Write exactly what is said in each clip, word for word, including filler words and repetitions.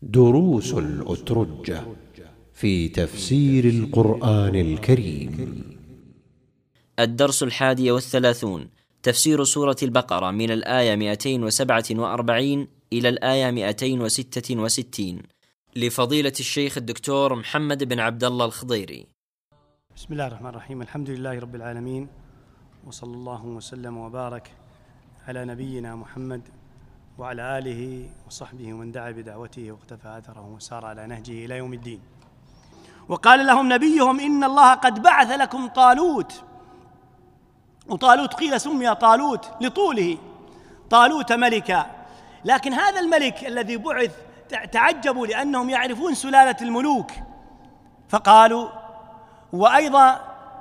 دروس الأترجة في تفسير القرآن الكريم. الدرس الحادي والثلاثون، تفسير سورة البقرة من الآية مئتين وسبعة وأربعين إلى الآية مئتين وستة وستين، لفضيلة الشيخ الدكتور محمد بن عبد الله الخضيري. بسم الله الرحمن الرحيم. الحمد لله رب العالمين، وصلى الله وسلم وبارك على نبينا محمد وعلى آله وصحبه ومن دعا بدعوته واقتفى أثره وسار على نهجه إلى يوم الدين. وقال لهم نبيهم إن الله قد بعث لكم طالوت. وطالوت قيل سمي طالوت لطوله، طالوت ملكا، لكن هذا الملك الذي بعث تعجبوا لأنهم يعرفون سلالة الملوك، فقالوا وأيضا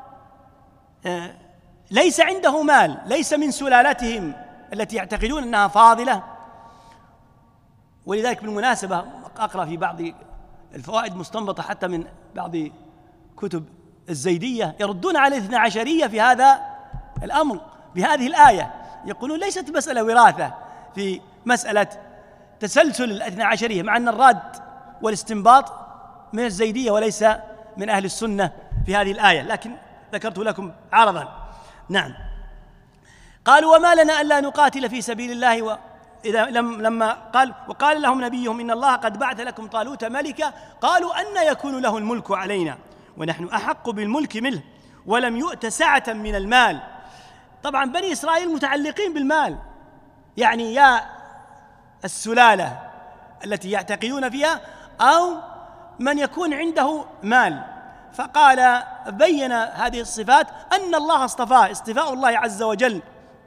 ليس عنده مال، ليس من سلالتهم التي يعتقدون أنها فاضلة. ولذلك بالمناسبة أقرأ في بعض الفوائد مستنبطة حتى من بعض كتب الزيدية يردون على الاثنى عشرية في هذا الأمر بهذه الآية، يقولون ليست مسألة وراثة في مسألة تسلسل الاثنى عشرية، مع أن الراد والاستنباط من الزيدية وليس من أهل السنة في هذه الآية، لكن ذكرت لكم عرضا. نعم، قالوا وما لنا ألا نقاتل في سبيل الله و إذا لم لما قال وقال لهم نبيهم إن الله قد بعث لكم طالوت ملكا قالوا أن يكون له الملك علينا ونحن أحق بالملك منه ولم يؤت سعة من المال. طبعا بني إسرائيل متعلقين بالمال، يعني يا السلالة التي يعتقدون فيها أو من يكون عنده مال. فقال بين هذه الصفات أن الله اصطفاه، اصطفاء الله عز وجل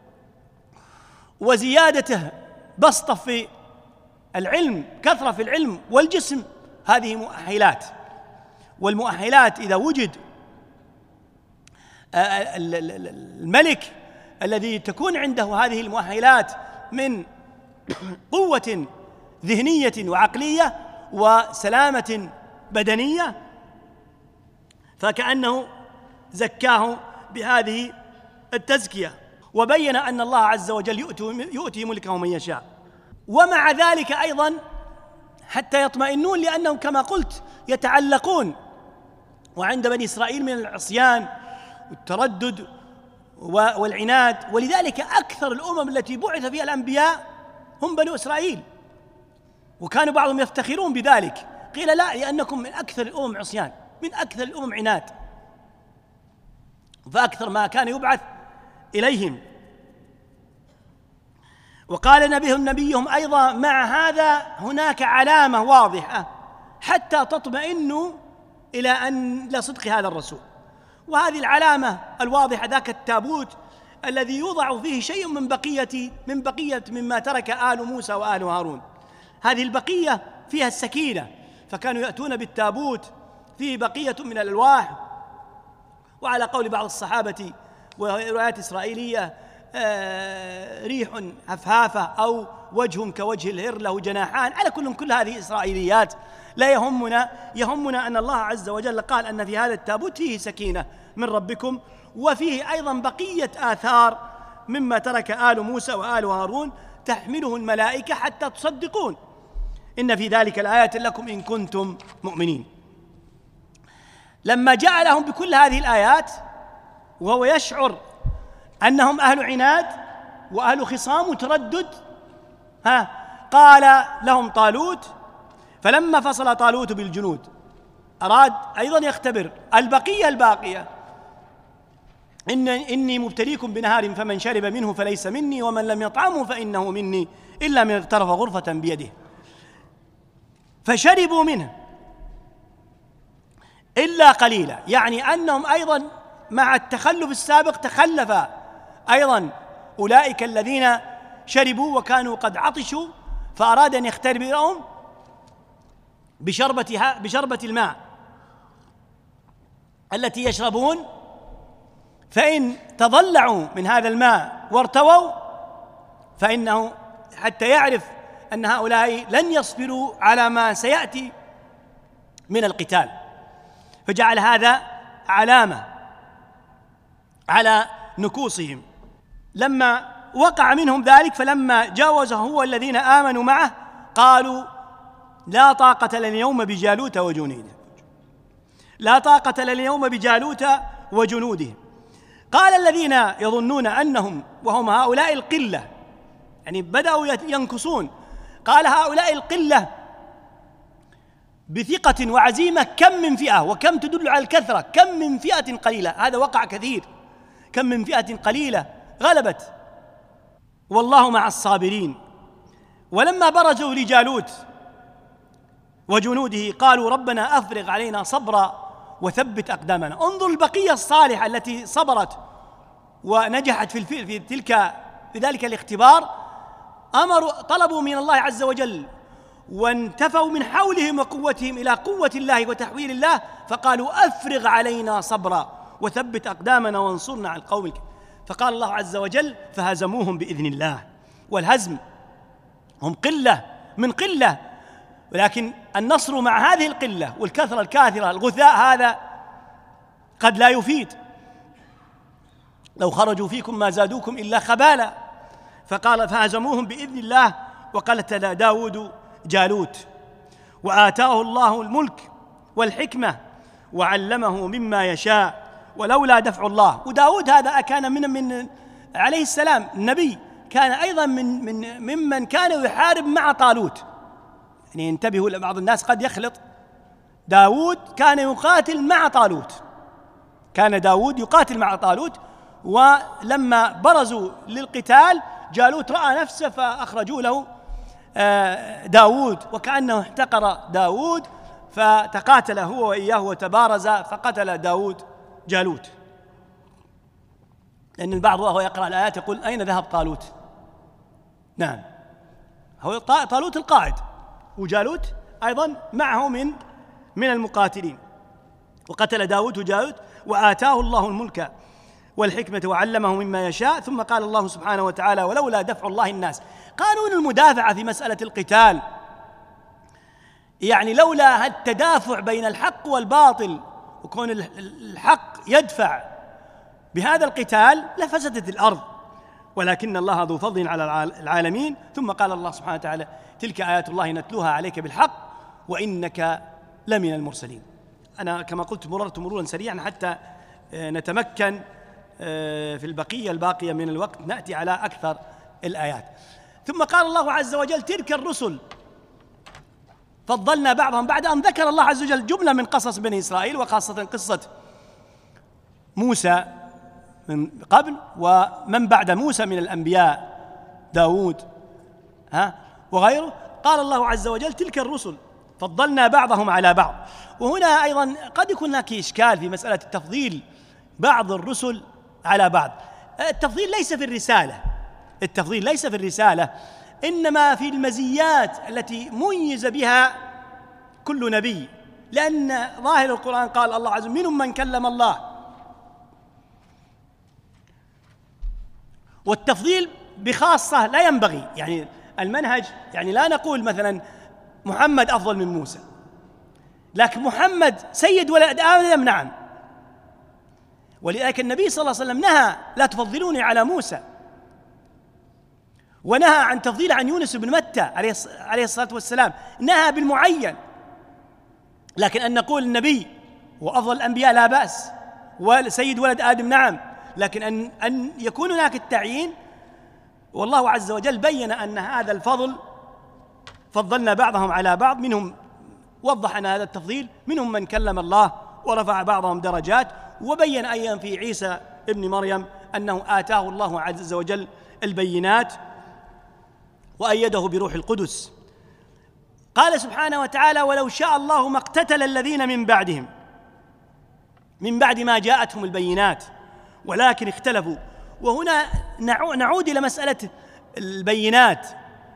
وزيادته بسطة في العلم، كثرة في العلم والجسم، هذه مؤهلات. والمؤهلات إذا وجد الملك الذي تكون عنده هذه المؤهلات من قوة ذهنية وعقلية وسلامة بدنية، فكأنه زكاه بهذه التزكية. وبين أن الله عز وجل يؤتي ملكه من يشاء. ومع ذلك أيضا حتى يطمئنون، لأنهم كما قلت يتعلقون وعند بني إسرائيل من العصيان والتردد والعناد، ولذلك أكثر الأمم التي بعث فيها الأنبياء هم بنو إسرائيل، وكانوا بعضهم يفتخرون بذلك. قيل لا، لأنكم من أكثر الأمم عصيان، من أكثر الأمم عناد، فأكثر ما كان يبعث إليهم. وقال نبيهم نبيهم أيضا مع هذا هناك علامة واضحة حتى تطمئنوا إلى أن لا صدق هذا الرسول، وهذه العلامة الواضحة ذاك التابوت الذي يوضع فيه شيء من بقية من بقية مما ترك آل موسى وآل هارون. هذه البقية فيها السكينة، فكانوا يأتون بالتابوت فيه بقية من الألواح، وعلى قول بعض الصحابة وروايات إسرائيلية آه ريح هفهافة أو وجه كوجه الهر له جناحان. على كل كل هذه إسرائيليات، لا يهمنا يهمنا أن الله عز وجل قال أن في هذا التابوت فيه سكينة من ربكم، وفيه أيضا بقية آثار مما ترك آل موسى وآل هارون تحمله الملائكة حتى تصدقون إن في ذلك الآيات لكم إن كنتم مؤمنين. لما جاء لهم بكل هذه الآيات وهو يشعر أنهم أهل عناد وأهل خصام وتردد، ها قال لهم طالوت. فلما فصل طالوت بالجنود أراد أيضا يختبر البقية الباقية، إن إني مبتليكم بنهار فمن شرب منه فليس مني ومن لم يطعمه فإنه مني إلا من اغترف غرفة بيده. فشربوا منه إلا قليلا، يعني أنهم أيضا مع التخلف السابق تخلف أيضا أولئك الذين شربوا وكانوا قد عطشوا، فأراد أن يختبرهم بشربة بشربة الماء التي يشربون، فإن تضلعوا من هذا الماء وارتووا فإنه حتى يعرف أن هؤلاء لن يصبروا على ما سيأتي من القتال، فجعل هذا علامة على نكوصهم. لما وقع منهم ذلك فلما جاوزه هو الذين آمنوا معه قالوا لا طاقة لنا اليوم بجالوت وجنوده، لا طاقة لنا اليوم بجالوت وجنوده. قال الذين يظنون أنهم، وهم هؤلاء القلة، يعني بدأوا ينكصون، قال هؤلاء القلة بثقة وعزيمة كم من فئة، وكم تدل على الكثرة، كم من فئة قليلة، هذا وقع كثير، كم من فئة قليلة غلبت والله مع الصابرين. ولما برزوا لجالوت وجنوده قالوا ربنا أفرغ علينا صبرا وثبت أقدامنا. انظر البقية الصالحة التي صبرت ونجحت في, في تلك في ذلك الاختبار، أمروا طلبوا من الله عز وجل وانتفوا من حولهم وقوتهم إلى قوة الله وتحويل الله، فقالوا أفرغ علينا صبرا وثبت أقدامنا وانصرنا على القوم الكافرين. فقال الله عز وجل فهزموهم بإذن الله. والهزم هم قلة من قلة، ولكن النصر مع هذه القلة والكثرة الكاثرة الغثاء هذا قد لا يفيد. لو خرجوا فيكم ما زادوكم إلا خبالا. فقال فهزموهم بإذن الله. وقتل داود جالوت وآتاه الله الملك والحكمة وعلمه مما يشاء ولولا دفع الله. وداود هذا كان من من عليه السلام النبي، كان أيضا من من ممن كان يحارب مع طالوت. يعني انتبهوا، لبعض الناس قد يخلط. داود كان يقاتل مع طالوت، كان داود يقاتل مع طالوت، ولما برزوا للقتال جالوت رأى نفسه فأخرجوا له داود، وكأنه احتقر داود فتقاتل هو وإياه وتبارز فقتل داود جالوت. لأن البعض وهو يقرأ الآيات يقول أين ذهب طالوت؟ نعم، هو طالوت القائد، وجالوت أيضا معه من من المقاتلين. وقتل داود جالوت وآتاه الله الملك والحكمة وعلمه مما يشاء. ثم قال الله سبحانه وتعالى ولولا دفع الله الناس. قانون المدافعة في مسألة القتال، يعني لولا التدافع بين الحق والباطل وكون الحق يدفع بهذا القتال لفسدت الأرض، ولكن الله ذو فضل على العالمين. ثم قال الله سبحانه وتعالى تلك آيات الله نتلوها عليك بالحق وإنك لمن المرسلين. أنا كما قلت مررت مرورا سريعا حتى نتمكن في البقية الباقية من الوقت نأتي على أكثر الآيات. ثم قال الله عز وجل تلك الرسل فضلنا بعضهم، بعد أن ذكر الله عز وجل جملة من قصص بني إسرائيل، وخاصة قصة موسى من قبل ومن بعد موسى من الأنبياء داود ها وغيره. قال الله عز وجل تلك الرسل فضلنا بعضهم على بعض. وهنا أيضا قد يكون هناك إشكال في مسألة التفضيل بعض الرسل على بعض. التفضيل ليس في الرسالة، التفضيل ليس في الرسالة، إنما في المزيات التي ميز بها كل نبي. لأن ظاهر القرآن قال الله عز وجل منهم من كلم الله، والتفضيل بخاصة لا ينبغي. يعني المنهج يعني لا نقول مثلا محمد أفضل من موسى، لكن محمد سيد ولد آدم نعم. ولذلك النبي صلى الله عليه وسلم نهى لا تفضلوني على موسى، ونهى عن تفضيل عن يونس بن متى عليه الصلاة والسلام، نهى بالمعين. لكن أن نقول النبي وأفضل الأنبياء لا بأس، وسيد ولد آدم نعم، لكن أن أن يكون هناك التعيين. والله عز وجل بين أن هذا الفضل فضلنا بعضهم على بعض، منهم وضح أن هذا التفضيل منهم من كلم الله ورفع بعضهم درجات، وبين أيضا في عيسى ابن مريم أنه آتاه الله عز وجل البينات وأيده بروح القدس. قال سبحانه وتعالى ولو شاء الله ما اقتتل الذين من بعدهم من بعد ما جاءتهم البينات ولكن اختلفوا. وهنا نعود إلى مسألة البينات،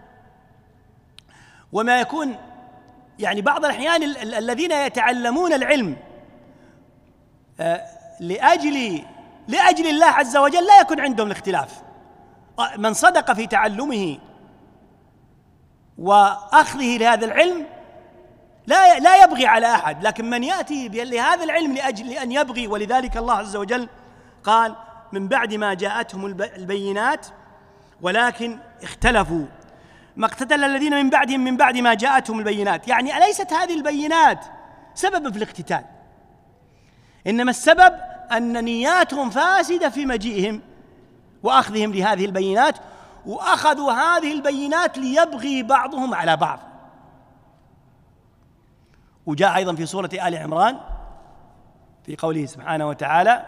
وما يكون يعني بعض الأحيان الذين يتعلمون العلم لأجل لأجل الله عز وجل لا يكون عندهم الاختلاف. من صدق في تعلمه وأخذه لهذا العلم لا لا يبغي على أحد، لكن من يأتي لهذا العلم لأجل أن يبغي. ولذلك الله عز وجل قال من بعد ما جاءتهم البينات ولكن اختلفوا. ما اقتتل الذين من بعدهم من بعد ما جاءتهم البينات، يعني أليست هذه البينات سببا في الاقتتال، إنما السبب أن نياتهم فاسدة في مجيئهم وأخذهم لهذه البينات، وأخذوا هذه البينات ليبغي بعضهم على بعض. وجاء أيضا في سورة آل عمران في قوله سبحانه وتعالى: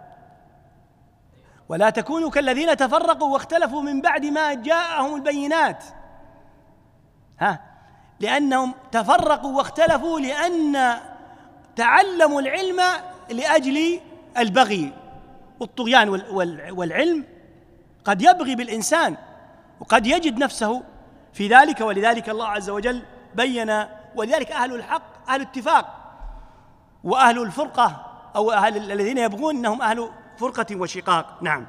ولا تكونوا كالذين تفرقوا واختلفوا من بعد ما جاءهم البينات. ها لأنهم تفرقوا واختلفوا لأن تعلموا العلم لأجل البغي والطغيان، والعلم قد يبغي بالإنسان وقد يجد نفسه في ذلك، ولذلك الله عز وجل بين، ولذلك أهل الحق أهل اتفاق، وأهل الفرقة أو أهل الذين يبغون إنهم أهل فرقة وشقاق. نعم.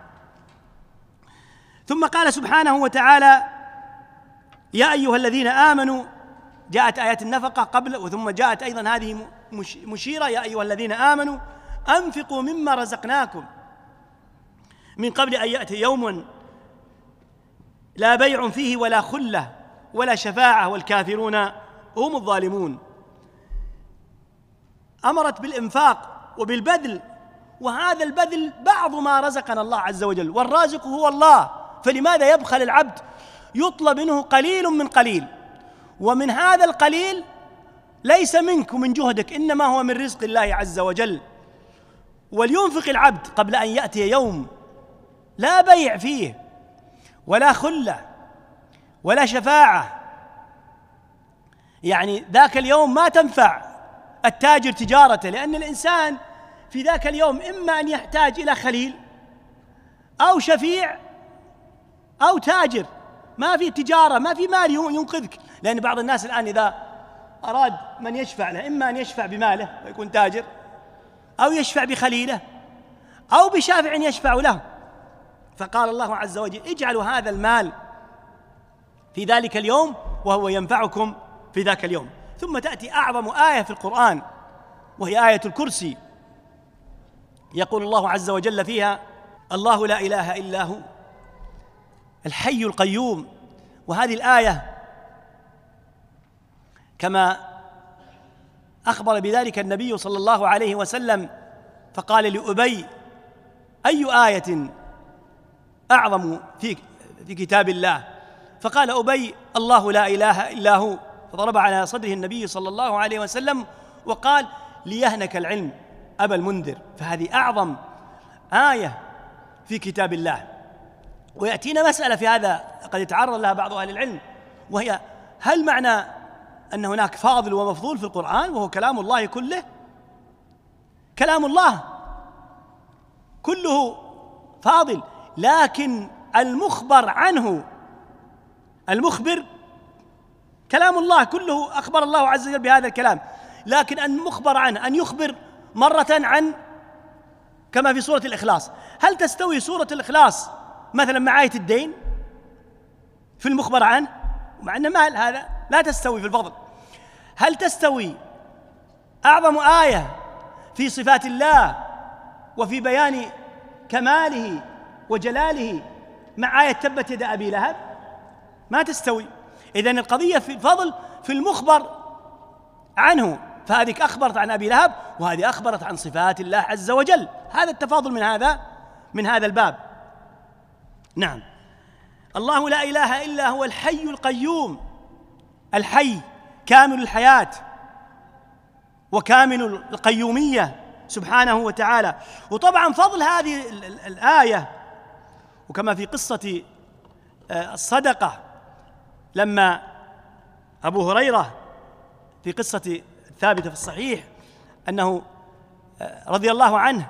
ثم قال سبحانه وتعالى: يا أيها الذين آمنوا، جاءت آيات النفقة قبل، وثم جاءت أيضا هذه مشيرة: يا أيها الذين آمنوا أنفقوا مما رزقناكم من قبل أن يأتي يوم لا بيع فيه ولا خلة ولا شفاعة والكافرون هم الظالمون. أمرت بالإنفاق وبالبذل، وهذا البذل بعض ما رزقنا الله عز وجل، والرازق هو الله، فلماذا يبخل العبد؟ يطلب منه قليل من قليل، ومن هذا القليل ليس منك ومن جهدك، إنما هو من رزق الله عز وجل. ولينفق العبد قبل أن يأتي يوم لا بيع فيه ولا خلة ولا شفاعة، يعني ذاك اليوم ما تنفع التاجر تجارته، لأن الإنسان في ذاك اليوم إما أن يحتاج إلى خليل أو شفيع أو تاجر، ما في تجارة، ما في مال ينقذك. لأن بعض الناس الآن إذا أراد من يشفع له إما أن يشفع بماله ويكون تاجر، أو يشفع بخليله، أو بشافع يشفع له. فقال الله عز وجل: اجعلوا هذا المال في ذلك اليوم وهو ينفعكم في ذاك اليوم. ثم تأتي أعظم آية في القرآن وهي آية الكرسي، يقول الله عز وجل فيها: الله لا إله إلا هو الحي القيوم. وهذه الآية كما أخبر بذلك النبي صلى الله عليه وسلم، فقال لأبي: أي آية أعظم في في كتاب الله؟ فقال أبي: الله لا إله إلا هو. فضرب على صدره النبي صلى الله عليه وسلم وقال: ليهنك العلم أبا المنذر. فهذه أعظم آية في كتاب الله. ويأتينا مسألة في هذا قد يتعرض لها بعض أهل العلم، وهي: هل معنى أن هناك فاضل ومفضول في القرآن وهو كلام الله كله؟ كلام الله كله فاضل، لكن المخبر عنه، المخبر كلام الله كله أخبر الله عز وجل بهذا الكلام، لكن المخبر عنه أن يخبر مرة عن، كما في سورة الإخلاص. هل تستوي سورة الإخلاص مثلا مع آية الدين في المخبر عنه مع أن مال؟ هذا لا تستوي في الفضل. هل تستوي أعظم آية في صفات الله وفي بيان كماله وجلاله مع آية تبت يد أبي لهب؟ ما تستوي. إذن القضية في الفضل في المخبر عنه، فهذه أخبرت عن أبي لهب وهذه أخبرت عن صفات الله عز وجل. هذا التفاضل من هذا من هذا الباب. نعم. الله لا إله إلا هو الحي القيوم، الحي كامل الحياة وكامل القيومية سبحانه وتعالى. وطبعا فضل هذه الآية، وكما في قصة الصدقة لما أبو هريرة في قصة ثابتة في الصحيح أنه رضي الله عنه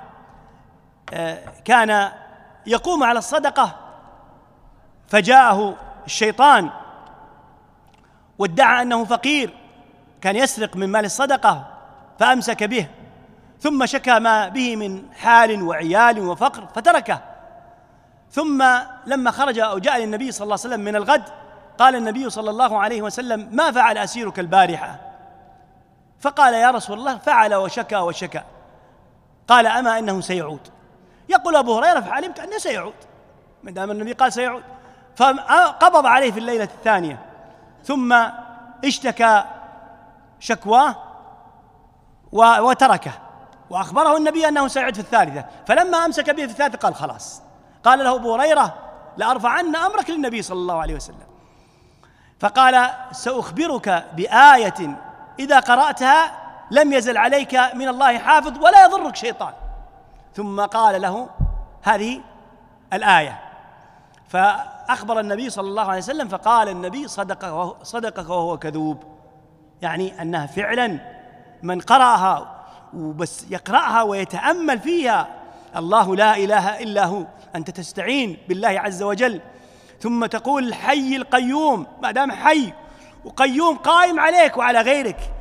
كان يقوم على الصدقة فجاءه الشيطان وادعى أنه فقير، كان يسرق من مال الصدقة فأمسك به، ثم شكى ما به من حال وعيال وفقر فتركه. ثم لما خرج أو جاء للنبي صلى الله عليه وسلم من الغد قال النبي صلى الله عليه وسلم: ما فعل أسيرك البارحة؟ فقال: يا رسول الله فعل وشكى وشكى. قال: أما أنه سيعود. يقول أبو هريرة: فعلمت أنه سيعود ما دام النبي قال سيعود. فقبض عليه في الليلة الثانية ثم اشتكى شكواه وتركه، وأخبره النبي أنه سيعود في الثالثة، فلما أمسك به في الثالثة قال خلاص. قال له أبو هريرة: لأرفعن أمرك للنبي صلى الله عليه وسلم. فقال: سأخبرك بآية إذا قرأتها لم يزل عليك من الله حافظ ولا يضرك شيطان. ثم قال له هذه الآية، فأخبر النبي صلى الله عليه وسلم، فقال النبي: صدق صدقك وهو كذوب، يعني أنها فعلا من قرأها وبس يقرأها ويتأمل فيها الله لا إله إلا هو، أنت تستعين بالله عز وجل ثم تقول الحي القيوم، ما دام حي وقيوم قائم عليك وعلى غيرك،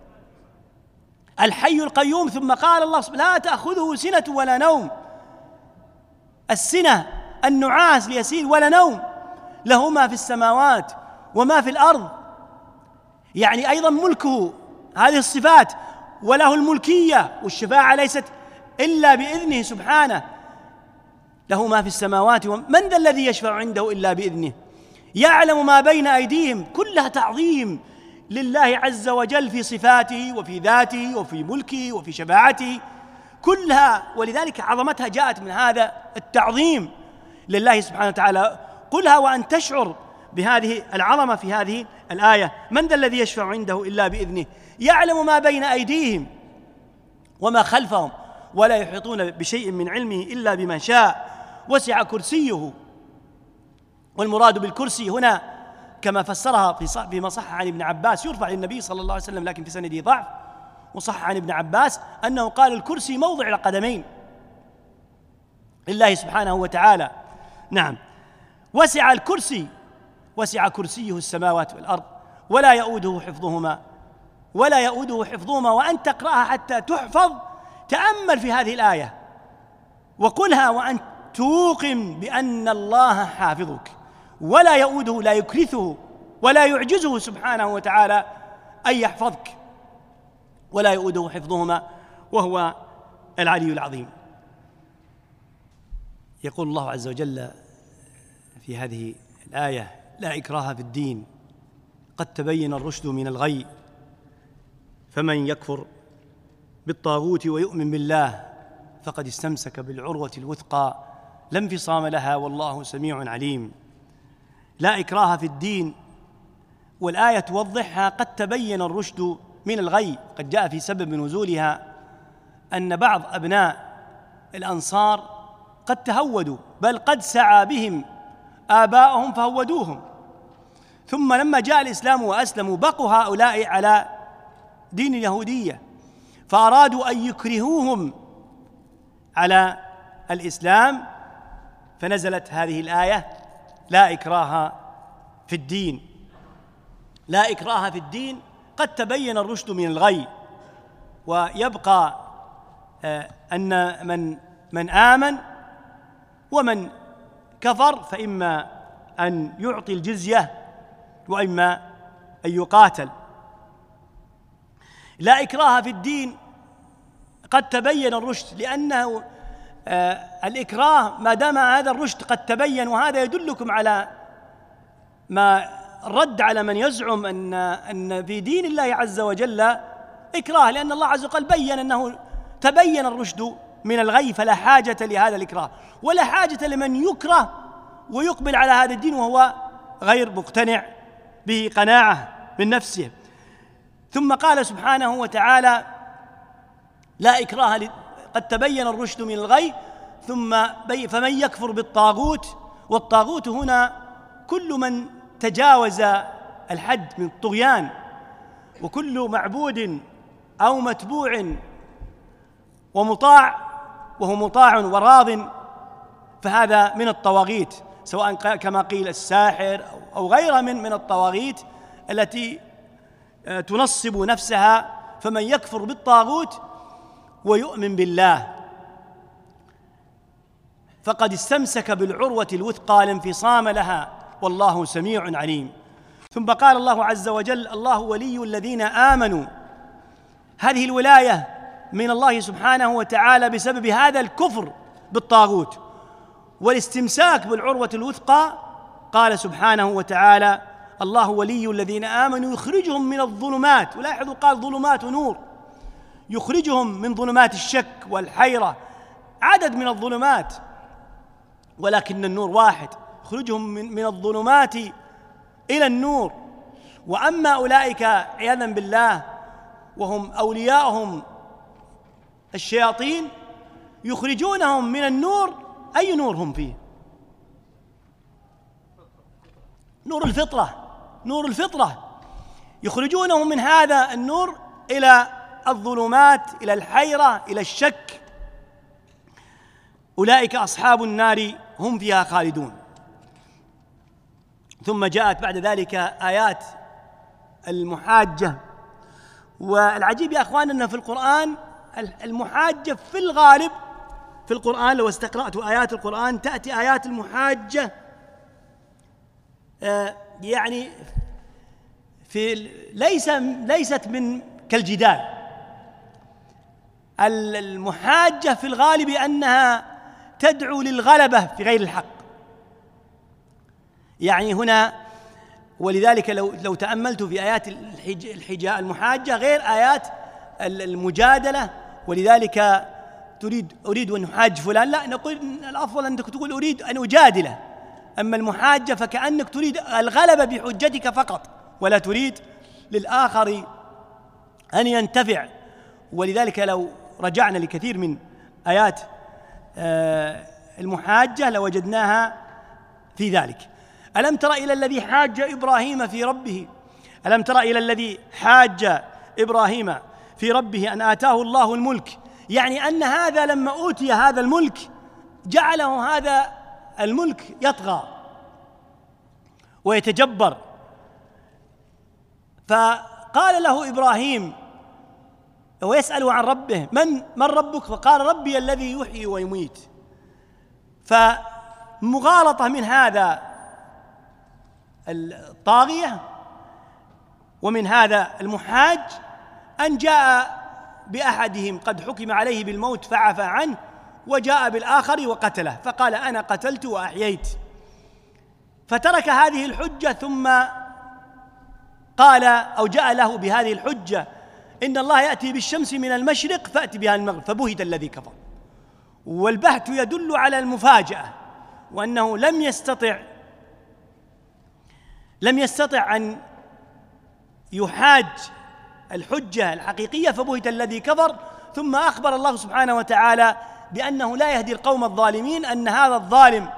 الحي القيوم. ثم قال الله: لا تأخذه سنة ولا نوم، السنة النعاس ليسير ولا نوم، له ما في السماوات وما في الأرض، يعني أيضا ملكه، هذه الصفات، وله الملكية، والشفاعة ليست إلا بإذنه سبحانه، له ما في السماوات، ومن ذا الذي يشفع عنده إلا بإذنه، يعلم ما بين أيديهم، كلها تعظيم لله عز وجل في صفاته وفي ذاته وفي ملكه وفي شفاعته كلها، ولذلك عظمتها جاءت من هذا التعظيم لله سبحانه وتعالى. قلها وأن تشعر بهذه العظمة في هذه الآية: من ذا الذي يشفع عنده إلا بإذنه، يعلم ما بين أيديهم وما خلفهم ولا يحيطون بشيء من علمه إلا بما شاء، وسع كرسيه. والمراد بالكرسي هنا كما فسرها فيما صح عن ابن عباس، يرفع للنبي صلى الله عليه وسلم لكن في سنده ضعف، وصح عن ابن عباس أنه قال: الكرسي موضع القدمين لله سبحانه وتعالى. نعم، وسع الكرسي، وسع كرسيه السماوات والأرض ولا يؤوده حفظهما، ولا يؤوده حفظهما. وأن تقرأها حتى تحفظ، تأمل في هذه الآية وقلها وأن توقن بأن الله حافظك ولا يؤوده، لا يكرثه ولا يعجزه سبحانه وتعالى أن يحفظك، ولا يؤوده حفظهما وهو العلي العظيم. يقول الله عز وجل في هذه الآية: لا إكراه في الدين قد تبين الرشد من الغي، فمن يكفر بالطاغوت ويؤمن بالله فقد استمسك بالعروة الوثقى لا انفصام لها والله سميع عليم. لا إكراه في الدين، والآية توضحها: قد تبين الرشد من الغي. قد جاء في سبب نزولها أن بعض أبناء الأنصار قد تهودوا، بل قد سعى بهم آباءهم فهودوهم، ثم لما جاء الإسلام وأسلموا بقوا هؤلاء على دين اليهودية، فأرادوا أن يكرهوهم على الإسلام، فنزلت هذه الآية: لا إكراه في الدين. لا إكراه في الدين قد تبين الرشد من الغي. ويبقى أن من من آمن ومن كفر فإما أن يعطي الجزية وإما أن يقاتل. لا إكراه في الدين قد تبين الرشد، لأنه آه الإكراه ما دام هذا الرشد قد تبين، وهذا يدلكم على ما رد على من يزعم أن أن في دين الله عز وجل إكراه، لأن الله عز وجل بين أنه تبين الرشد من الغي، فلا حاجة لهذا الإكراه، ولا حاجة لمن يكره ويقبل على هذا الدين وهو غير مقتنع به قناعة من نفسه. ثم قال سبحانه وتعالى: لا إكراه قد تبين الرشد من الغي، ثم فمن يكفر بالطاغوت. والطاغوت هنا كل من تجاوز الحد من الطغيان، وكل معبود أو متبوع ومطاع وهو مطاع وراض، فهذا من الطواغيت، سواء كما قيل الساحر أو غيرها من من الطواغيت التي تنصب نفسها. فمن يكفر بالطاغوت ويؤمن بالله فقد استمسك بالعروة الوثقى لا انفصام لها والله سميع عليم. ثم قال الله عز وجل: الله ولي الذين آمنوا. هذه الولاية من الله سبحانه وتعالى بسبب هذا الكفر بالطاغوت والاستمساك بالعروة الوثقى. قال سبحانه وتعالى: الله ولي الذين آمنوا يخرجهم من الظلمات، ولاحظوا قال ظلمات ونور، يخرجهم من ظلمات الشك والحيرة، عدد من الظلمات ولكن النور واحد، يخرجهم من, من الظلمات إلى النور. وأما أولئك عياذا بالله وهم أولياءهم الشياطين يخرجونهم من النور، أي نور هم فيه؟ نور الفطرة، نور الفطرة، يخرجونهم من هذا النور إلى الظلمات، إلى الحيرة، إلى الشك. أولئك أصحاب النار هم فيها خالدون. ثم جاءت بعد ذلك آيات المحاجة. والعجيب يا أخوان أن في القرآن المحاجة في الغالب في القرآن لو استقرأت آيات القرآن تأتي آيات المحاجة آه يعني في ليس ليست من كالجدال. المحاجة في الغالب أنها تدعو للغلبة في غير الحق. يعني هنا ولذلك لو لو تأملت في آيات الحجاء المحاجة غير آيات المجادلة، ولذلك تريد أريد أن أحاج فلان، لا نقول الأفضل أنك تقول أريد أن أجادله. أما المحاجة فكأنك تريد الغلبة بحجتك فقط ولا تريد للآخر أن ينتفع. ولذلك لو رجعنا لكثير من آيات المحاجة لوجدناها في ذلك. ألم تر إلى الذي حاج إبراهيم في ربه ألم تر إلى الذي حاج إبراهيم في ربه أن آتاه الله الملك، يعني أن هذا لما أوتي هذا الملك جعله هذا الملك يطغى ويتجبر. فقال له إبراهيم ويسأل عن ربه من من ربك؟ فقال ربي الذي يحيي ويميت. فمغالطة من هذا الطاغية ومن هذا المحاج أن جاء بأحدهم قد حكم عليه بالموت فعفى عنه، وجاء بالآخر وقتله، فقال أنا قتلت وأحييت. فترك هذه الحجة ثم قال أو جاء له بهذه الحجة إن الله يأتي بالشمس من المشرق فأتي بها المغرب، فبهت الذي كفر. والبهت يدل على المفاجأة، وأنه لم يستطع لم يستطع أن يحاج الحجة الحقيقية، فبهت الذي كفر. ثم أخبر الله سبحانه وتعالى بأنه لا يهدي القوم الظالمين، أن هذا الظالم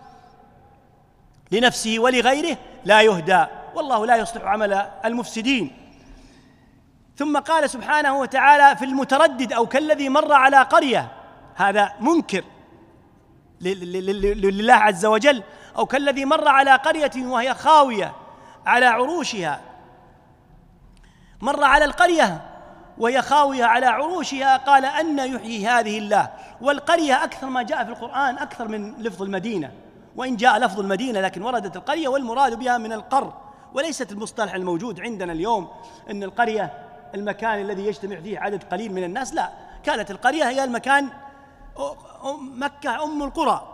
لنفسه ولغيره لا يهدى، والله لا يصلح عمل المفسدين. ثم قال سبحانه وتعالى في المتردد أو كالذي مر على قرية، هذا منكر لله عز وجل، أو كالذي مر على قرية وهي خاوية على عروشها، مر على القرية وهي خاوية على عروشها قال أن يحيي هذه الله. والقرية أكثر ما جاء في القرآن أكثر من لفظ المدينة، وإن جاء لفظ المدينة لكن وردت القرية، والمراد بها من القر، وليست المصطلح الموجود عندنا اليوم أن القرية المكان الذي يجتمع فيه عدد قليل من الناس، لا، كانت القرية هي المكان مكة أم القرى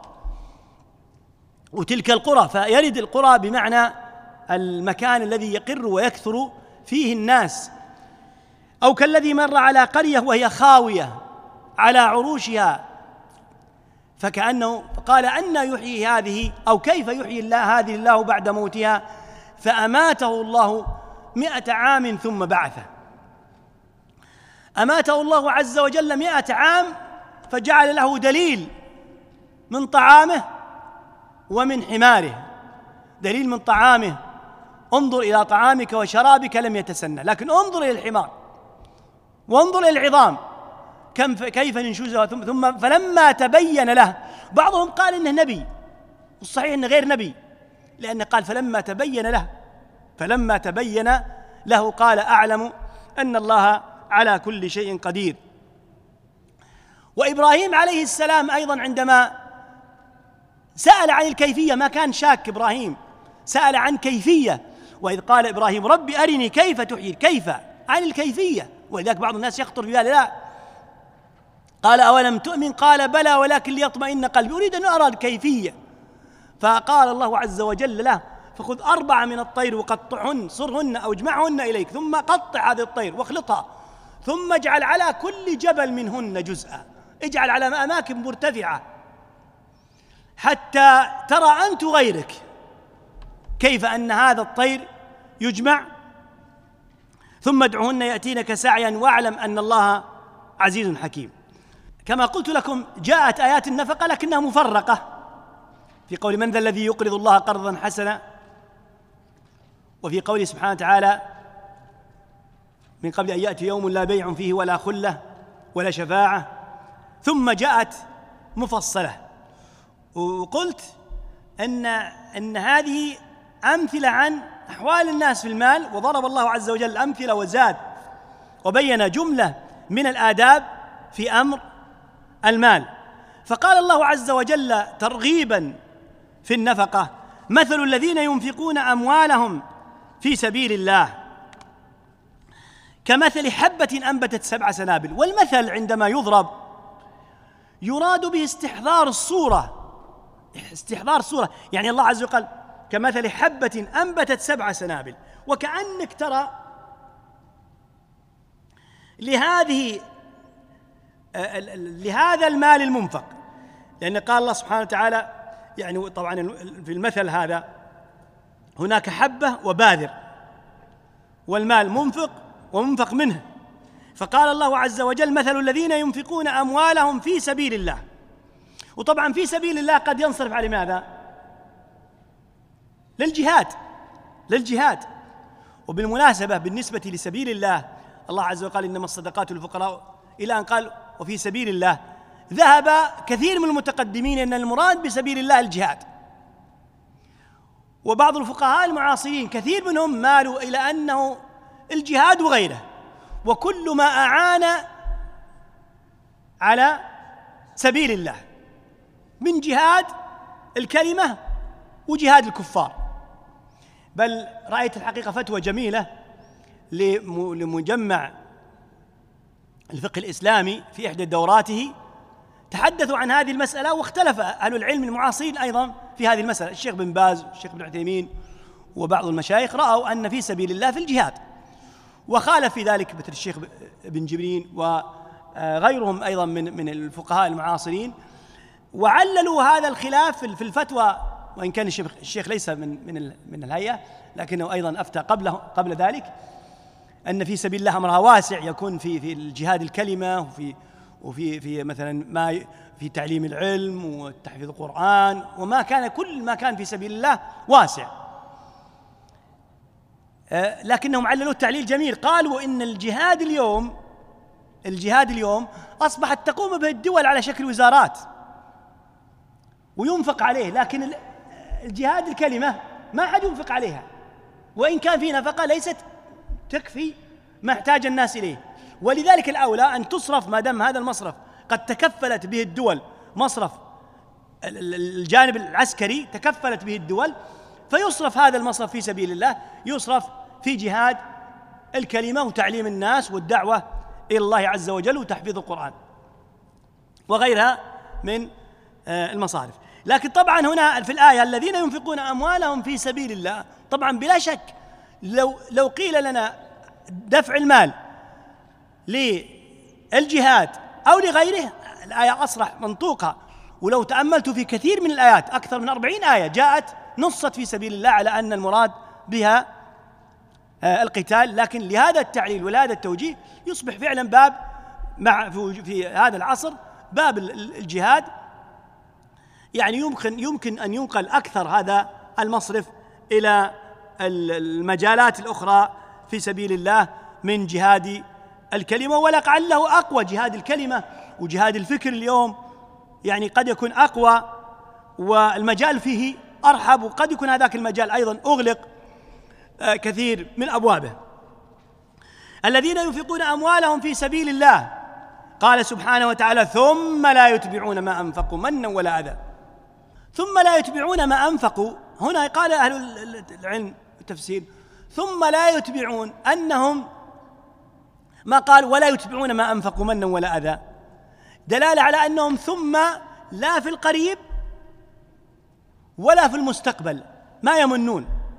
وتلك القرى، فيرد القرى بمعنى المكان الذي يقر ويكثر فيه الناس. أو كالذي مر على قرية وهي خاوية على عروشها، فكأنه قال أن يحيي هذه أو كيف يحيي الله هذه الله بعد موتها، فأماته الله مئة عام ثم بعثه. أماته الله عز وجل مئة عام، فجعل له دليل من طعامه ومن حماره. دليل من طعامه، انظر إلى طعامك وشرابك لم يتسنى، لكن انظر إلى الحمار وانظر إلى العظام كم كيف ننشزها. ثم, ثم فلما تبين له، بعضهم قال إنه نبي، والصحيح إنه غير نبي، لأنه قال فلما تبين له فلما تبين له قال أعلم أن الله على كل شيء قدير. وإبراهيم عليه السلام أيضا عندما سأل عن الكيفية ما كان شاك إبراهيم، سأل عن كيفية. وإذ قال إبراهيم رب أرني كيف تحيي، كيف عن الكيفية. ولذلك بعض الناس يخطر في باله لا، قال أولم تؤمن قال بلى ولكن ليطمئن قلبي، أريد أن أرى الكيفية. فقال الله عز وجل له فخذ أربعة من الطير وقطعهن، صرهن أو اجمعهن إليك، ثم قطع هذه الطير واخلطها، ثم اجعل على كل جبل منهن جزءا، اجعل على أماكن مرتفعة حتى ترى أنت غيرك كيف أن هذا الطير يجمع، ثم ادعهن يأتينك سعيا واعلم أن الله عزيز حكيم. كما قلت لكم جاءت آيات النفقة لكنها مفرقة في قول من ذا الذي يقرض الله قرضا حسنا، وفي قوله سبحانه وتعالى من قبل أن يأتي يوم لا بيع فيه ولا خلة ولا شفاعة، ثم جاءت مفصلة. وقلت أن أن هذه أمثلة عن أحوال الناس في المال، وضرب الله عز وجل أمثلة وزاد وبين جملة من الآداب في أمر المال. فقال الله عز وجل ترغيبا في النفقة: مثل الذين ينفقون أموالهم في سبيل الله كمثل حبة أنبتت سبع سنابل. والمثل عندما يضرب يراد به استحضار الصورة، استحضار الصورة، يعني الله عز وجل كمثل حبة أنبتت سبع سنابل، وكأنك ترى لهذه لهذا المال المنفق، لأن قال الله سبحانه وتعالى يعني طبعا في المثل هذا هناك حبة وباذر، والمال منفق ومنفق منه، فقال الله عز وجل مثل الذين ينفقون أموالهم في سبيل الله. وطبعا في سبيل الله قد ينصرف على ماذا؟ للجهاد للجهاد وبالمناسبة بالنسبة لسبيل الله الله عز وجل قال إنما الصدقات للفقراء إلى أن قال وفي سبيل الله. ذهب كثير من المتقدمين أن المراد بسبيل الله الجهاد، وبعض الفقهاء المعاصرين كثير منهم مالوا إلى أنه الجهاد وغيره، وكل ما أعان على سبيل الله من جهاد الكلمة وجهاد الكفار. بل رأيت الحقيقة فتوى جميلة لمجمع الفقه الإسلامي في إحدى دوراته، تحدثوا عن هذه المسألة، واختلف أهل العلم المعاصرين أيضا في هذه المسألة. الشيخ بن باز والشيخ بن عثيمين وبعض المشايخ رأوا أن في سبيل الله في الجهاد، وخالف في ذلك مثل الشيخ بن جبرين وغيرهم أيضا من من الفقهاء المعاصرين، وعللوا هذا الخلاف في الفتوى، وإن كان الشيخ, الشيخ ليس من من من الهيئة لكنه أيضا أفتى قبله قبل ذلك أن في سبيل الله أمرها واسع، يكون في في الجهاد الكلمة وفي وفي في مثلا ما في تعليم العلم وتحفيظ القرآن، وما كان كل ما كان في سبيل الله واسع. لكنهم عللوا التعليل جميل، قالوا إن الجهاد اليوم الجهاد اليوم أصبحت تقوم به الدول على شكل وزارات وينفق عليه، لكن الجهاد الكلمة ما حد ينفق عليها، وإن كان في نفقة ليست تكفي ما احتاج الناس إليه. ولذلك الأولى أن تصرف، ما دام هذا المصرف قد تكفلت به الدول، مصرف الجانب العسكري تكفلت به الدول، فيصرف هذا المصرف في سبيل الله، يصرف في جهاد الكلمة وتعليم الناس والدعوة إلى الله عز وجل وتحفيظ القرآن وغيرها من المصارف. لكن طبعا هنا في الآية الذين ينفقون أموالهم في سبيل الله، طبعا بلا شك لو لو قيل لنا دفع المال للجهاد أو لغيره الآية أصرح منطوقة. ولو تأملت في كثير من الآيات أكثر من أربعين آية جاءت نصت في سبيل الله على أن المراد بها القتال، لكن لهذا التعليل ولهذا التوجيه يصبح فعلا باب مع في هذا العصر باب الجهاد، يعني يمكن يمكن أن ينقل أكثر هذا المصرف إلى المجالات الأخرى في سبيل الله من جهاد الكلمة، ولعله أقوى جهاد الكلمة وجهاد الفكر اليوم، يعني قد يكون أقوى والمجال فيه أرحب، وقد يكون هذاك المجال أيضا أغلق كثير من أبوابه. الذين ينفقون أموالهم في سبيل الله، قال سبحانه وتعالى ثم لا يتبعون ما أنفقوا منا ولا أذى. ثم لا يتبعون ما أنفقوا، هنا قال أهل العلم التفسير ثم لا يتبعون، أنهم ما قال ولا يتبعون ما أنفقوا منا ولا أذى، دلالة على أنهم ثم لا في القريب ولا في المستقبل ما يمنون،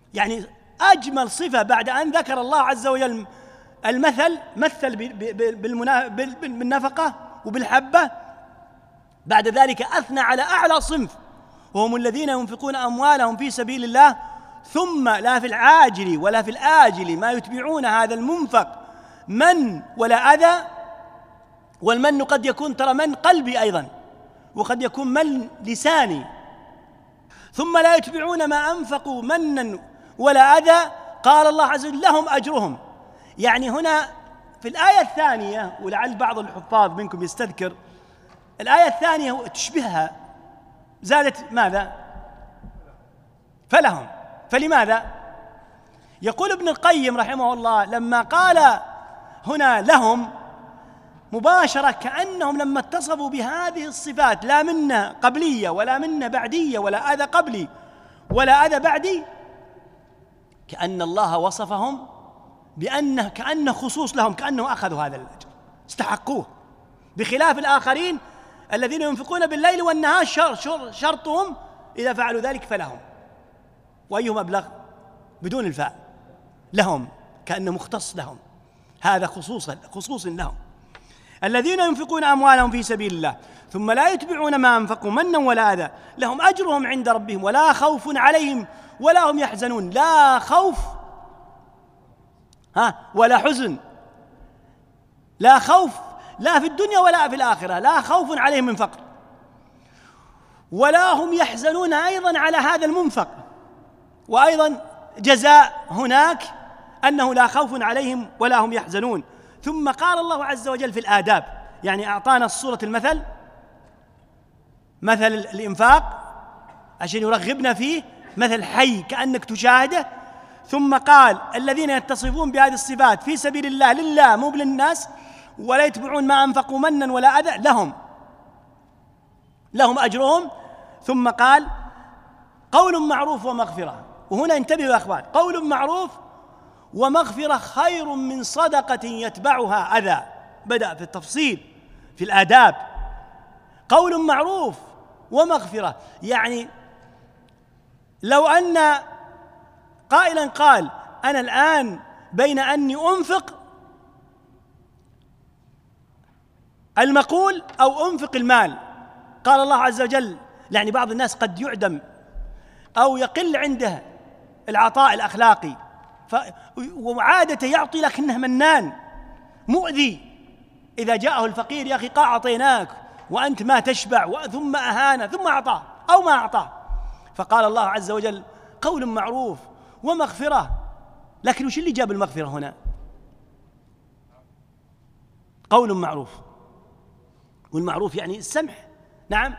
يعني أجمل صفة بعد أن ذكر الله عز وجل المثل، مثل بالنفقة وبالحبة، بعد ذلك أثنى على أعلى صنف وهم الذين ينفقون أموالهم في سبيل الله ثم لا في العاجل ولا في الآجل ما يتبعون هذا المنفق من ولا أذى. والمن قد يكون ترى من قلبي أيضا، وقد يكون من لساني. ثم لا يتبعون ما أنفقوا منا ولا أذى، قال الله عز وجل لهم أجرهم. يعني هنا في الآية الثانية، ولعل بعض الحفاظ منكم يستذكر الآية الثانية تشبهها، زادت ماذا؟ فلهم. فلماذا؟ يقول ابن القيم رحمه الله لما قال هنا لهم مباشرة كأنهم لما اتصفوا بهذه الصفات، لا منا قبلية ولا منا بعدية ولا أذى قبلي ولا أذى بعدي، كأن الله وصفهم بأنه كأنه خصوص لهم، كأنه أخذوا هذا الأجر استحقوه، بخلاف الآخرين الذين ينفقون بالليل والنهار شر شر شرطهم إذا فعلوا ذلك فلهم. وأيهم أبلغ بدون الفاء، لهم كأنه مختص لهم، هذا خصوصا خصوص لهم. الذين ينفقون أموالهم في سبيل الله ثم لا يتبعون ما أنفقوا منا ولا أذى لهم أجرهم عند ربهم ولا خوف عليهم ولا هم يحزنون. لا خوف ها ولا حزن، لا خوف لا في الدنيا ولا في الآخرة، لا خوف عليهم من فقر، ولا هم يحزنون أيضا على هذا المنفق. وأيضا جزاء هناك أنه لا خوف عليهم ولا هم يحزنون. ثم قال الله عز وجل في الآداب، يعني أعطانا الصورة المثل مثل الإنفاق عشان يرغبنا فيه، مثل حي كأنك تشاهده. ثم قال الذين يتصفون بهذه الصفات في سبيل الله لله مو للناس ولا يتبعون ما أنفقوا منا ولا أذى لهم لهم أجرهم. ثم قال قول معروف ومغفرة. وهنا انتبهوا يا أخوان، قول معروف ومغفرة خير من صدقة يتبعها أذى. بدأ في التفصيل في الآداب، قول معروف ومغفرة. يعني لو أن قائلا قال أنا الآن بين أني أنفق المقول أو أنفق المال، قال الله عز وجل، يعني بعض الناس قد يعدم أو يقل عنده العطاء الأخلاقي ف... وعادة يعطي لكنه منان مؤذي. إذا جاءه الفقير يا أخي قا أعطيناك وأنت ما تشبع، ثم أهانه ثم أعطاه أو ما أعطاه. فقال الله عز وجل قول معروف ومغفرة. لكن وش اللي جاب المغفرة هنا؟ قول معروف، والمعروف يعني السمح. نعم،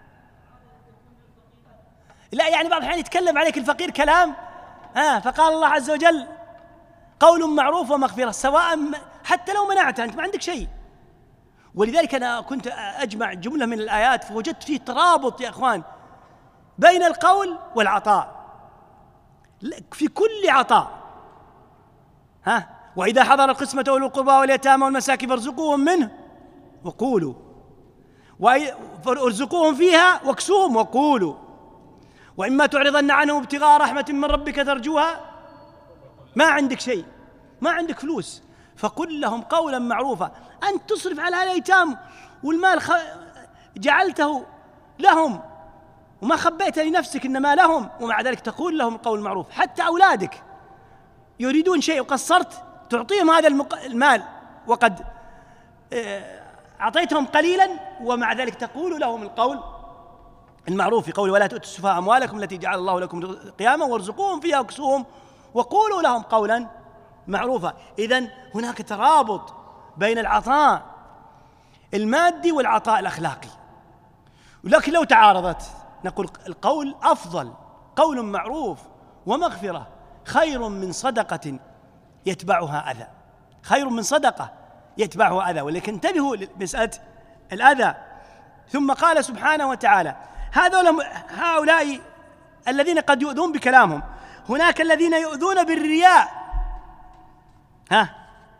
لا يعني بعض الأحيان يتكلم عليك الفقير كلام آه فقال الله عز وجل قول معروف ومغفرة، سواء حتى لو منعته أنت ما عندك شيء. ولذلك أنا كنت أجمع جملة من الآيات فوجدت فيه ترابط يا أخوان بين القول والعطاء في كل عطاء. ها وإذا حضر القسمة أولو القربى واليتامى والمساكين فارزقوهم منه وقولوا، وارزقوهم فيها واكسوهم وقولوا، وإما تعرضن عنهم ابتغاء رحمة من ربك ترجوها، ما عندك شيء ما عندك فلوس فقل لهم قولا معروفا. أنت تصرف على الأيتام والمال خ... جعلته لهم وما خبيت لنفسك إنما لهم، ومع ذلك تقول لهم قول معروف. حتى أولادك يريدون شيء وقصرت تعطيهم هذا المق... المال وقد أعطيتهم قليلا، ومع ذلك تقول لهم القول المعروف في قول ولا تؤتوا السفهاء أموالكم التي جعل الله لكم قياما وارزقوهم فيها واكسوهم وقولوا لهم قولا معروفا. إذن هناك ترابط بين العطاء المادي والعطاء الأخلاقي. ولكن لو تعارضت نقول القول أفضل، قول معروف ومغفرة خير من صدقة يتبعها أذى، خير من صدقة يتبعها أذى. ولكن انتبهوا لمسألة الأذى. ثم قال سبحانه وتعالى هؤلاء الذين قد يؤذون بكلامهم، هناك الذين يؤذون بالرياء، ها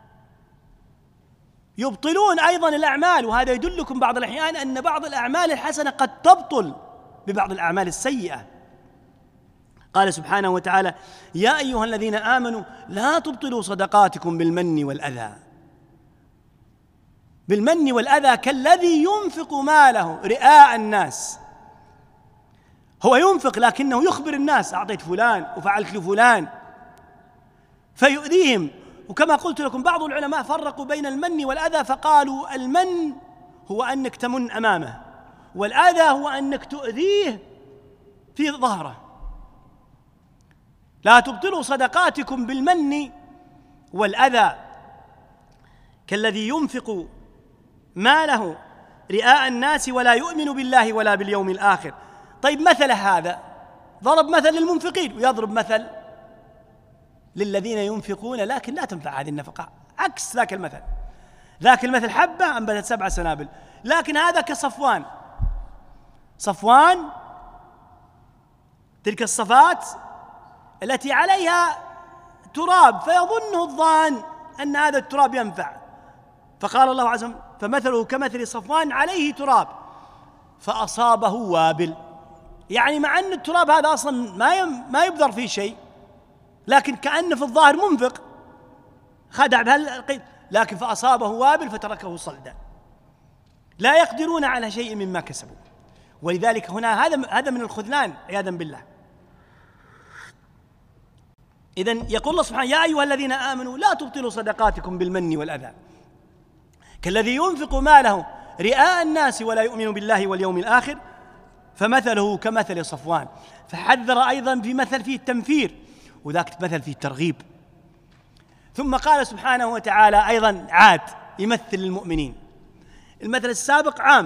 يبطلون أيضا الأعمال. وهذا يدلكم بعض الأحيان أن بعض الأعمال الحسنة قد تبطل ببعض الأعمال السيئة. قال سبحانه وتعالى: يا أيها الذين آمنوا لا تبطلوا صدقاتكم بالمن والأذى. بالمن والأذى كالذي ينفق ماله رئاء الناس. هو ينفق لكنه يخبر الناس: أعطيت فلان وفعلت لفلان، فيؤذيهم. وكما قلت لكم بعض العلماء فرقوا بين المن والأذى، فقالوا المن هو أنك تمن أمامه، والأذى هو أنك تؤذيه في ظهره. لا تبطلوا صدقاتكم بالمن والأذى كالذي ينفق ماله رئاء الناس ولا يؤمن بالله ولا باليوم الآخر. طيب مثل هذا ضرب مثل للمنفقين، ويضرب مثل للذين ينفقون لكن لا تنفع هذه النفقة، عكس ذاك المثل. ذاك المثل حبة أنبتت سبع سنابل، لكن هذا كصفوان. صفوان تلك الصفات التي عليها تراب، فيظنه الظان أن هذا التراب ينفع، فقال الله عز وجل: فمثله كمثل صفوان عليه تراب فأصابه وابل. يعني مع أن التراب هذا أصلا ما ما يبذر فيه شيء، لكن كأنه في الظاهر منفق، خدع بهالقيد، لكن فأصابه وابل فتركه صلدا. لا يقدرون على شيء مما كسبوا. ولذلك هنا هذا هذا من الخذلان عياذا بالله. إذن يقول الله سبحانه: يا أيها الذين آمنوا لا تبطلوا صدقاتكم بالمن والأذى كالذي ينفق ماله رئاء الناس ولا يؤمن بالله واليوم الآخر فمثله كمثل صفوان. فحذر أيضا في مثل فيه التنفير، وذاك مثل فيه الترغيب. ثم قال سبحانه وتعالى أيضا عاد يمثل المؤمنين. المثل السابق عام،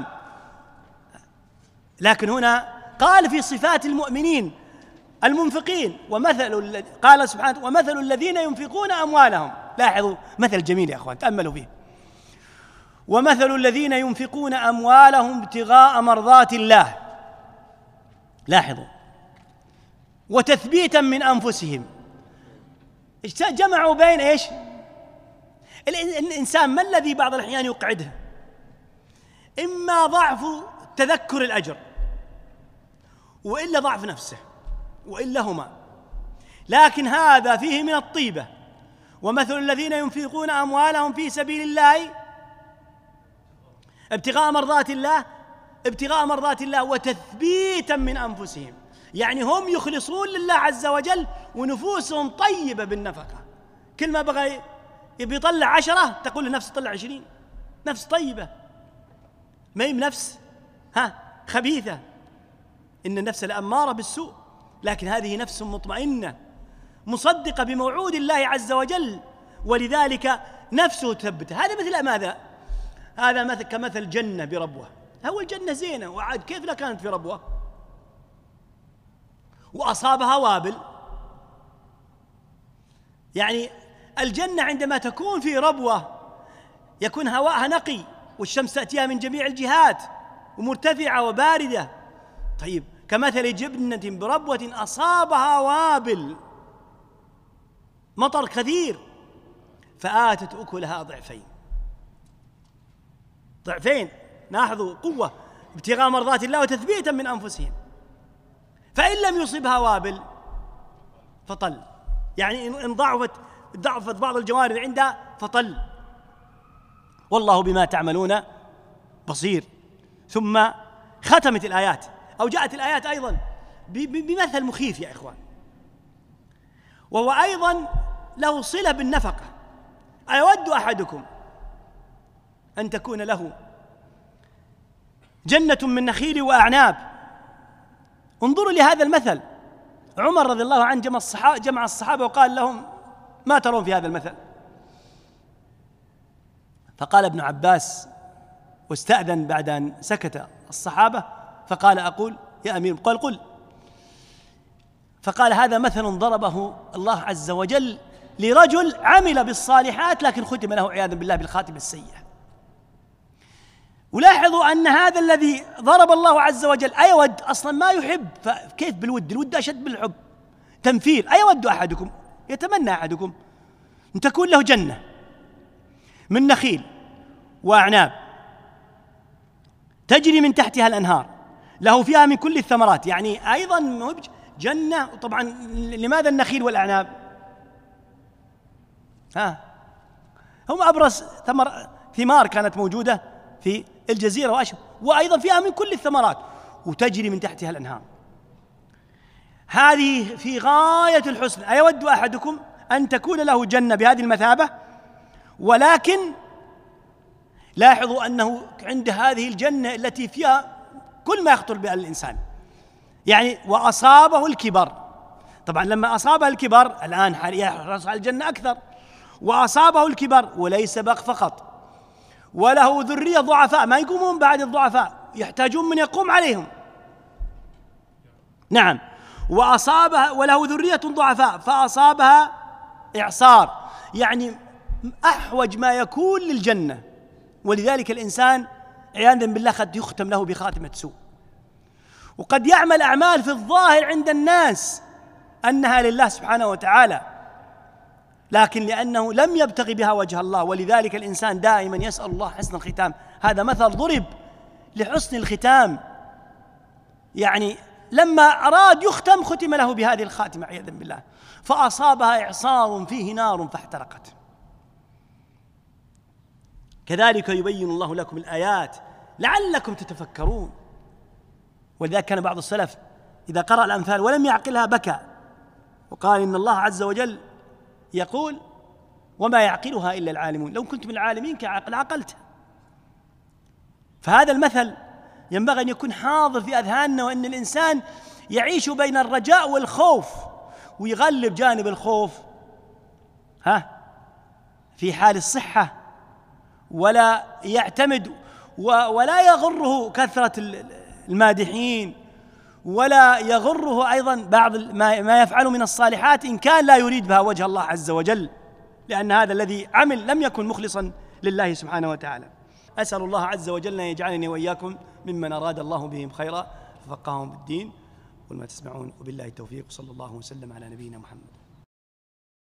لكن هنا قال في صفات المؤمنين المنفقين: ومثل قال سبحانه: ومثل الذين ينفقون أموالهم. لاحظوا مثل جميل يا أخوان، تأملوا فيه: ومثل الذين ينفقون أموالهم ابتغاء مرضات الله. لاحظوا: وتثبيتا من أنفسهم. جمعوا بين إيش؟ الإنسان ما الذي بعض الأحيان يقعده؟ إما ضعف تذكر الأجر، وإلا ضعف نفسه، وإلا هما. لكن هذا فيه من الطيبة: ومثل الذين ينفقون أموالهم في سبيل الله ابتغاء مرضات الله ابتغاء مرضات الله وتثبيتا من أنفسهم. يعني هم يخلصون لله عز وجل ونفوسهم طيبة بالنفقة. كل ما بغى يبي يطلع عشرة تقول له نفس طلع عشرين، نفس طيبة، ما هي نفس ها خبيثة. إن النفس لأمارة بالسوء، لكن هذه نفس مطمئنة مصدقة بموعود الله عز وجل، ولذلك نفسه تثبته. هذا مثل ماذا؟ هذا مثل كمثل جنة بربوة. هو الجنة زينة، وعاد كيف لا كانت في ربوة وأصابها وابل. يعني الجنة عندما تكون في ربوة يكون هواءها نقي، والشمس تأتيها من جميع الجهات ومرتفعة وباردة. طيب كمثل جبنة بربوة أصابها وابل، مطر كثير، فآتت أكلها ضعفين ضعفين. لاحظوا قوة ابتغاء مرضات الله وتثبيتا من أنفسهم. فإن لم يصبها وابل فطل، يعني إن ضعفت ضعفت بعض الجوانب عندها فطل. والله بما تعملون بصير. ثم ختمت الآيات أو جاءت الآيات أيضا بمثل مخيف يا إخوان، وهو أيضا له صلة بالنفقة. أيود أحدكم أن تكون له جنة من نخيل وأعناب. انظروا لهذا المثل. عمر رضي الله عنه جمع الصحابة, جمع الصحابة وقال لهم: ما ترون في هذا المثل؟ فقال ابن عباس، واستأذن بعد أن سكت الصحابة، فقال: أقول يا أمير؟ قال: قل. فقال: هذا مثل ضربه الله عز وجل لرجل عمل بالصالحات لكن ختم له عياذا بالله بالخاتمة السيئة. ولاحظوا أن هذا الذي ضرب الله عز وجل أيود أصلا ما يحب، فكيف بالود؟ الود أشد بالحب. تنفير. أيود أحدكم، يتمنى أحدكم أن تكون له جنة من نخيل وأعناب تجري من تحتها الأنهار له فيها من كل الثمرات. يعني أيضا جنة. طبعا لماذا النخيل والأعناب؟ ها هم أبرز ثمر ثمار كانت موجودة في الجزيرة وأشهر، وأيضا فيها من كل الثمرات وتجري من تحتها الأنهار. هذه في غاية الحسن. أيود أحدكم أن تكون له جنة بهذه المثابة؟ ولكن لاحظوا أنه عند هذه الجنة التي فيها كل ما يخطر بها الإنسان، يعني وأصابه الكبر. طبعا لما أصابه الكبر الآن يحرص على الجنة أكثر، وأصابه الكبر وليس بق فقط، وله ذرية ضعفاء ما يقومون بعد الضعفاء، يحتاجون من يقوم عليهم. نعم، وأصابها وله ذرية ضعفاء فأصابها إعصار، يعني أحوج ما يكون للجنة. ولذلك الإنسان عياذا بالله قد يختم له بخاتمة سوء، وقد يعمل أعمال في الظاهر عند الناس أنها لله سبحانه وتعالى، لكن لأنه لم يبتغي بها وجه الله. ولذلك الإنسان دائما يسأل الله حسن الختام. هذا مثل ضرب لحسن الختام، يعني لما أراد يختم ختم له بهذه الخاتمة عياذا بالله، فأصابها إعصار فيه نار فاحترقت. كذلك يبين الله لكم الآيات لعلكم تتفكرون. ولذلك كان بعض السلف إذا قرأ الأمثال ولم يعقلها بكى وقال إن الله عز وجل يقول وما يعقلها إلا العالمون، لو كنت من العالمين كعقل عقلتها. فهذا المثل ينبغي أن يكون حاضر في أذهاننا، وأن الإنسان يعيش بين الرجاء والخوف، ويغلب جانب الخوف ها في حال الصحة، ولا يعتمد ولا يغره كثرة المادحين، ولا يغره أيضا بعض ما يفعل من الصالحات إن كان لا يريد بها وجه الله عز وجل، لأن هذا الذي عمل لم يكن مخلصا لله سبحانه وتعالى. أسأل الله عز وجل أن يجعلني وإياكم ممن أراد الله بهم خيرا ففقههم بالدين. قل ما تسمعون وبالله التوفيق، صلى الله وسلم على نبينا محمد.